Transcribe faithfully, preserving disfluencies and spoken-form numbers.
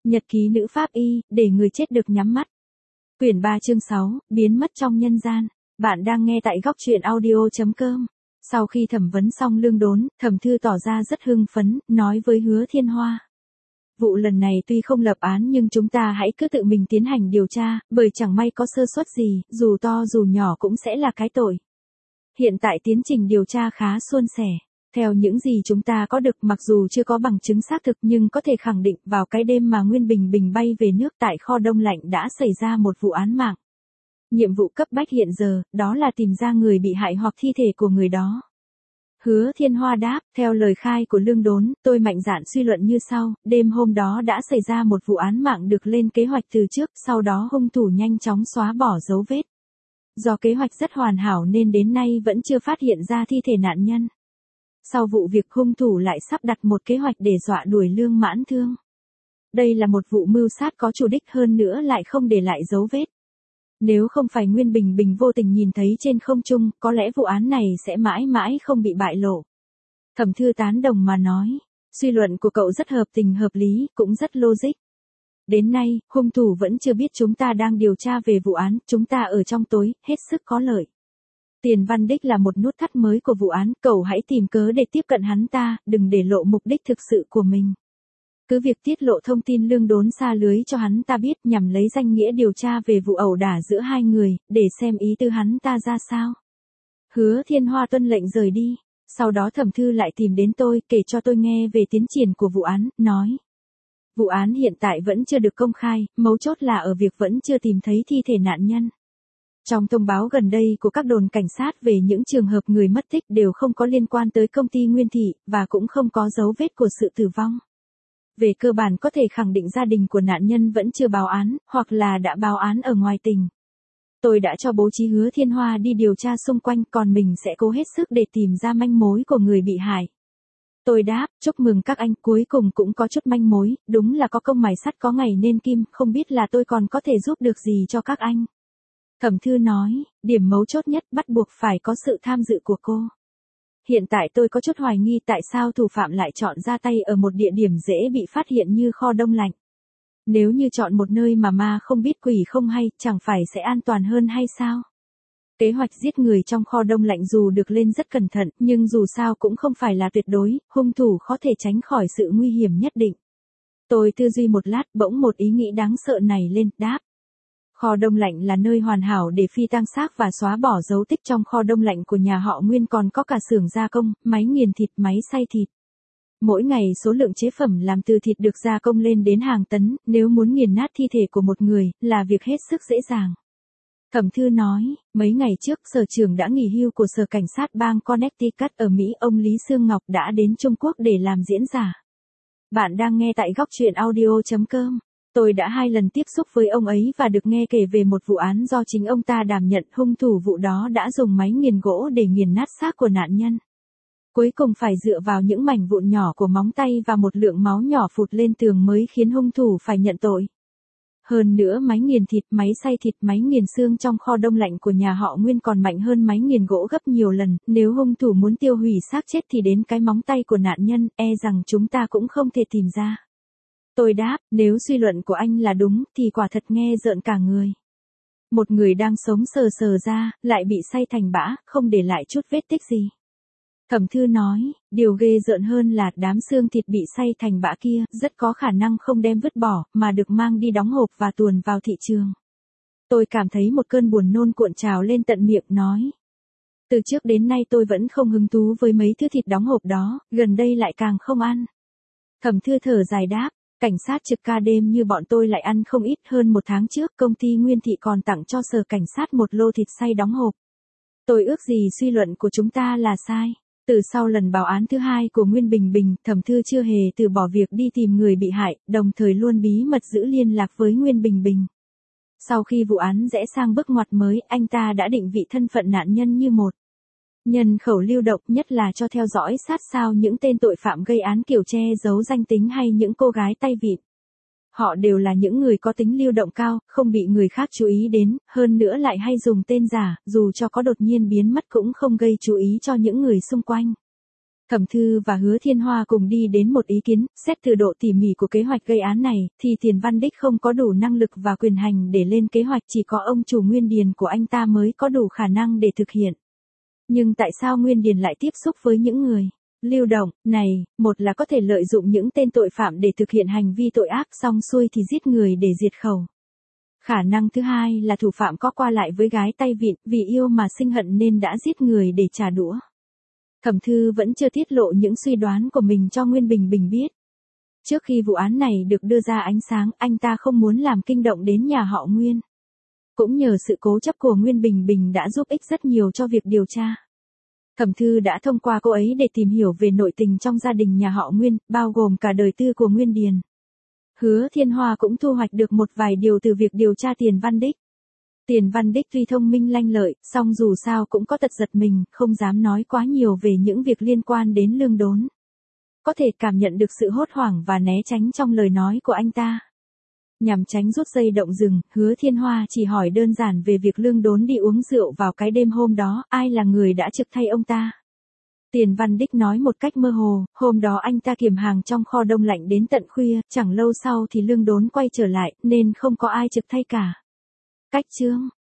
Nhật ký nữ pháp y, để người chết được nhắm mắt. Quyển ba chương sáu, biến mất trong nhân gian. Bạn đang nghe tại góc truyện audio.com. Sau khi thẩm vấn xong Lương Đốn, Thẩm Thư tỏ ra rất hưng phấn, nói với Hứa Thiên Hoa. Vụ lần này tuy không lập án nhưng chúng ta hãy cứ tự mình tiến hành điều tra, bởi chẳng may có sơ suất gì, dù to dù nhỏ cũng sẽ là cái tội. Hiện tại tiến trình điều tra khá suôn sẻ. Theo những gì chúng ta có được, mặc dù chưa có bằng chứng xác thực nhưng có thể khẳng định vào cái đêm mà Nguyên Bình Bình bay về nước tại kho đông lạnh đã xảy ra một vụ án mạng. Nhiệm vụ cấp bách hiện giờ, đó là tìm ra người bị hại hoặc thi thể của người đó. Hứa Thiên Hoa đáp, theo lời khai của Lương Đốn, tôi mạnh dạn suy luận như sau, đêm hôm đó đã xảy ra một vụ án mạng được lên kế hoạch từ trước, sau đó hung thủ nhanh chóng xóa bỏ dấu vết. Do kế hoạch rất hoàn hảo nên đến nay vẫn chưa phát hiện ra thi thể nạn nhân. Sau vụ việc hung thủ lại sắp đặt một kế hoạch để dọa đuổi Lương Mãn Thương. Đây là một vụ mưu sát có chủ đích, hơn nữa lại không để lại dấu vết. Nếu không phải Nguyên Bình Bình vô tình nhìn thấy trên không trung, có lẽ vụ án này sẽ mãi mãi không bị bại lộ. Thẩm Thư tán đồng mà nói, suy luận của cậu rất hợp tình hợp lý, cũng rất logic. Đến nay, hung thủ vẫn chưa biết chúng ta đang điều tra về vụ án, chúng ta ở trong tối, hết sức có lợi. Tiền Văn Đích là một nút thắt mới của vụ án, cậu hãy tìm cớ để tiếp cận hắn ta, đừng để lộ mục đích thực sự của mình. Cứ việc tiết lộ thông tin Lương Đốn xa lưới cho hắn ta biết nhằm lấy danh nghĩa điều tra về vụ ẩu đả giữa hai người, để xem ý tư hắn ta ra sao. Hứa Thiên Hoa tuân lệnh rời đi, sau đó Thẩm Thư lại tìm đến tôi, kể cho tôi nghe về tiến triển của vụ án, nói. Vụ án hiện tại vẫn chưa được công khai, mấu chốt là ở việc vẫn chưa tìm thấy thi thể nạn nhân. Trong thông báo gần đây của các đồn cảnh sát về những trường hợp người mất tích đều không có liên quan tới công ty Nguyên Thị, và cũng không có dấu vết của sự tử vong. Về cơ bản có thể khẳng định gia đình của nạn nhân vẫn chưa báo án, hoặc là đã báo án ở ngoài tỉnh. Tôi đã cho bố trí Hứa Thiên Hoa đi điều tra xung quanh, còn mình sẽ cố hết sức để tìm ra manh mối của người bị hại. Tôi đáp, chúc mừng các anh, cuối cùng cũng có chút manh mối, đúng là có công mài sắt có ngày nên kim, không biết là tôi còn có thể giúp được gì cho các anh. Thẩm Thư nói, điểm mấu chốt nhất bắt buộc phải có sự tham dự của cô. Hiện tại tôi có chút hoài nghi tại sao thủ phạm lại chọn ra tay ở một địa điểm dễ bị phát hiện như kho đông lạnh. Nếu như chọn một nơi mà ma không biết quỷ không hay, chẳng phải sẽ an toàn hơn hay sao? Kế hoạch giết người trong kho đông lạnh dù được lên rất cẩn thận, nhưng dù sao cũng không phải là tuyệt đối, hung thủ có thể tránh khỏi sự nguy hiểm nhất định. Tôi tư duy một lát, bỗng một ý nghĩ đáng sợ này lên, đáp. Kho đông lạnh là nơi hoàn hảo để phi tang xác và xóa bỏ dấu tích. Trong kho đông lạnh của nhà họ Nguyên còn có cả xưởng gia công, máy nghiền thịt, máy xay thịt. Mỗi ngày số lượng chế phẩm làm từ thịt được gia công lên đến hàng tấn, nếu muốn nghiền nát thi thể của một người, là việc hết sức dễ dàng. Thẩm Thư nói, mấy ngày trước sở trưởng đã nghỉ hưu của sở cảnh sát bang Connecticut ở Mỹ, ông Lý Sương Ngọc đã đến Trung Quốc để làm diễn giả. Bạn đang nghe tại góc truyện audio.com. Tôi đã hai lần tiếp xúc với ông ấy và được nghe kể về một vụ án do chính ông ta đảm nhận. Hung thủ vụ đó đã dùng máy nghiền gỗ để nghiền nát xác của nạn nhân. Cuối cùng phải dựa vào những mảnh vụn nhỏ của móng tay và một lượng máu nhỏ phụt lên tường mới khiến hung thủ phải nhận tội. Hơn nữa máy nghiền thịt, máy xay thịt, máy nghiền xương trong kho đông lạnh của nhà họ Nguyên còn mạnh hơn máy nghiền gỗ gấp nhiều lần. Nếu hung thủ muốn tiêu hủy xác chết thì đến cái móng tay của nạn nhân, e rằng chúng ta cũng không thể tìm ra. Tôi đáp, nếu suy luận của anh là đúng, thì quả thật nghe rợn cả người. Một người đang sống sờ sờ ra, lại bị xay thành bã, không để lại chút vết tích gì. Thẩm Thư nói, điều ghê rợn hơn là đám xương thịt bị xay thành bã kia, rất có khả năng không đem vứt bỏ, mà được mang đi đóng hộp và tuồn vào thị trường. Tôi cảm thấy một cơn buồn nôn cuộn trào lên tận miệng, nói. Từ trước đến nay tôi vẫn không hứng thú với mấy thứ thịt đóng hộp đó, gần đây lại càng không ăn. Thẩm Thư thở dài đáp. Cảnh sát trực ca đêm như bọn tôi lại ăn không ít. Hơn một tháng trước công ty Nguyên Thị còn tặng cho sở cảnh sát một lô thịt xay đóng hộp. Tôi ước gì suy luận của chúng ta là sai. Từ sau lần báo án thứ hai của Nguyên Bình Bình, Thẩm Thư chưa hề từ bỏ việc đi tìm người bị hại, đồng thời luôn bí mật giữ liên lạc với Nguyên Bình Bình. Sau khi vụ án rẽ sang bước ngoặt mới, anh ta đã định vị thân phận nạn nhân như một nhân khẩu lưu động, nhất là cho theo dõi sát sao những tên tội phạm gây án kiểu che giấu danh tính hay những cô gái tay vịn. Họ đều là những người có tính lưu động cao, không bị người khác chú ý đến, hơn nữa lại hay dùng tên giả, dù cho có đột nhiên biến mất cũng không gây chú ý cho những người xung quanh. Thẩm Thư và Hứa Thiên Hoa cùng đi đến một ý kiến, xét từ độ tỉ mỉ của kế hoạch gây án này, thì Tiền Văn Đích không có đủ năng lực và quyền hành để lên kế hoạch, chỉ có ông chủ Nguyên Điền của anh ta mới có đủ khả năng để thực hiện. Nhưng tại sao Nguyên Điền lại tiếp xúc với những người lưu động này, một là có thể lợi dụng những tên tội phạm để thực hiện hành vi tội ác, xong xuôi thì giết người để diệt khẩu. Khả năng thứ hai là thủ phạm có qua lại với gái tay vịn, vì yêu mà sinh hận nên đã giết người để trả đũa. Thẩm Thư vẫn chưa tiết lộ những suy đoán của mình cho Nguyên Bình Bình biết. Trước khi vụ án này được đưa ra ánh sáng, anh ta không muốn làm kinh động đến nhà họ Nguyên. Cũng nhờ sự cố chấp của Nguyên Bình Bình đã giúp ích rất nhiều cho việc điều tra. Thẩm Thư đã thông qua cô ấy để tìm hiểu về nội tình trong gia đình nhà họ Nguyên, bao gồm cả đời tư của Nguyên Điền. Hứa Thiên Hoa cũng thu hoạch được một vài điều từ việc điều tra Tiền Văn Đích. Tiền Văn Đích tuy thông minh lanh lợi, song dù sao cũng có tật giật mình, không dám nói quá nhiều về những việc liên quan đến Lương Đốn. Có thể cảm nhận được sự hốt hoảng và né tránh trong lời nói của anh ta. Nhằm tránh rút dây động rừng, Hứa Thiên Hoa chỉ hỏi đơn giản về việc Lương Đốn đi uống rượu vào cái đêm hôm đó, ai là người đã trực thay ông ta. Tiền Văn Đích nói một cách mơ hồ, hôm đó anh ta kiểm hàng trong kho đông lạnh đến tận khuya, chẳng lâu sau thì Lương Đốn quay trở lại, nên không có ai trực thay cả. Cách chương